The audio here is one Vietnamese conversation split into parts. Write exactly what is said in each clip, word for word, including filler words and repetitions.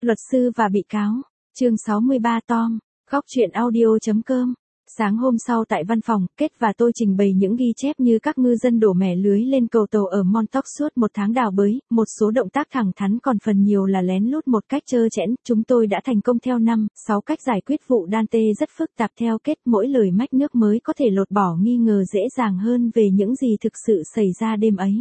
Luật sư và bị cáo. Chương sáu mươi ba Tom. Khóc chuyện audio.com. Sáng hôm sau tại văn phòng, Kết và tôi trình bày những ghi chép như các ngư dân đổ mẻ lưới lên cầu tàu ở Montauk suốt một tháng đào bới, một số động tác thẳng thắn còn phần nhiều là lén lút một cách trơ trẽn. Chúng tôi đã thành công theo năm, sáu cách giải quyết vụ Dante rất phức tạp theo Kết. Mỗi lời mách nước mới có thể lột bỏ nghi ngờ dễ dàng hơn về những gì thực sự xảy ra đêm ấy.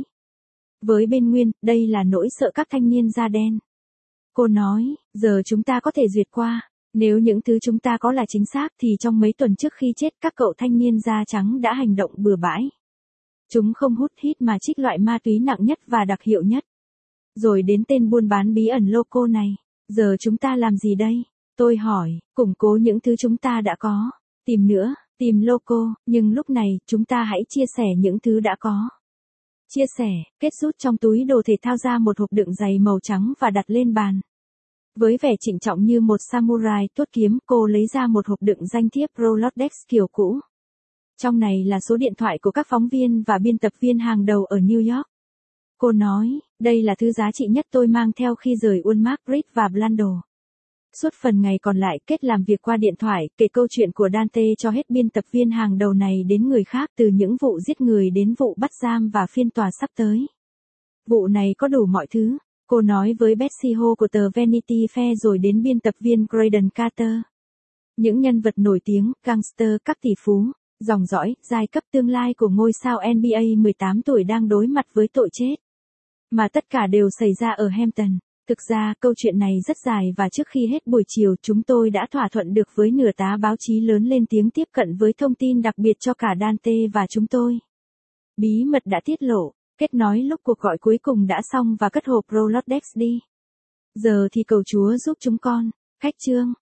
Với bên Nguyên, đây là nỗi sợ các thanh niên da đen. Cô nói, giờ chúng ta có thể duyệt qua. Nếu những thứ chúng ta có là chính xác thì trong mấy tuần trước khi chết các cậu thanh niên da trắng đã hành động bừa bãi. Chúng không hút hít mà trích loại ma túy nặng nhất và đặc hiệu nhất. Rồi đến tên buôn bán bí ẩn loco này. Giờ chúng ta làm gì đây? Tôi hỏi, củng cố những thứ chúng ta đã có. Tìm nữa, tìm loco, nhưng lúc này chúng ta hãy chia sẻ những thứ đã có. Chia sẻ, Kết rút trong túi đồ thể thao ra một hộp đựng giày màu trắng và đặt lên bàn. Với vẻ trịnh trọng như một samurai tuốt kiếm, cô lấy ra một hộp đựng danh thiếp Rolodex kiểu cũ. Trong này là số điện thoại của các phóng viên và biên tập viên hàng đầu ở New York. Cô nói, đây là thứ giá trị nhất tôi mang theo khi rời Walmart Reed và Blando. Suốt phần ngày còn lại, Kết làm việc qua điện thoại, kể câu chuyện của Dante cho hết biên tập viên hàng đầu này đến người khác, từ những vụ giết người đến vụ bắt giam và phiên tòa sắp tới. Vụ này có đủ mọi thứ. Cô nói với Betsy Ho của tờ Vanity Fair rồi đến biên tập viên Graydon Carter. Những nhân vật nổi tiếng, gangster, các tỷ phú, dòng dõi, giai cấp tương lai của ngôi sao N B A mười tám tuổi đang đối mặt với tội chết. Mà tất cả đều xảy ra ở Hampton. Thực ra, câu chuyện này rất dài và trước khi hết buổi chiều chúng tôi đã thỏa thuận được với nửa tá báo chí lớn lên tiếng tiếp cận với thông tin đặc biệt cho cả Dante và chúng tôi. Bí mật đã tiết lộ. Kết nói lúc cuộc gọi cuối cùng đã xong và cất hộp Rolodex đi. Giờ thì cầu Chúa giúp chúng con. Khách chương.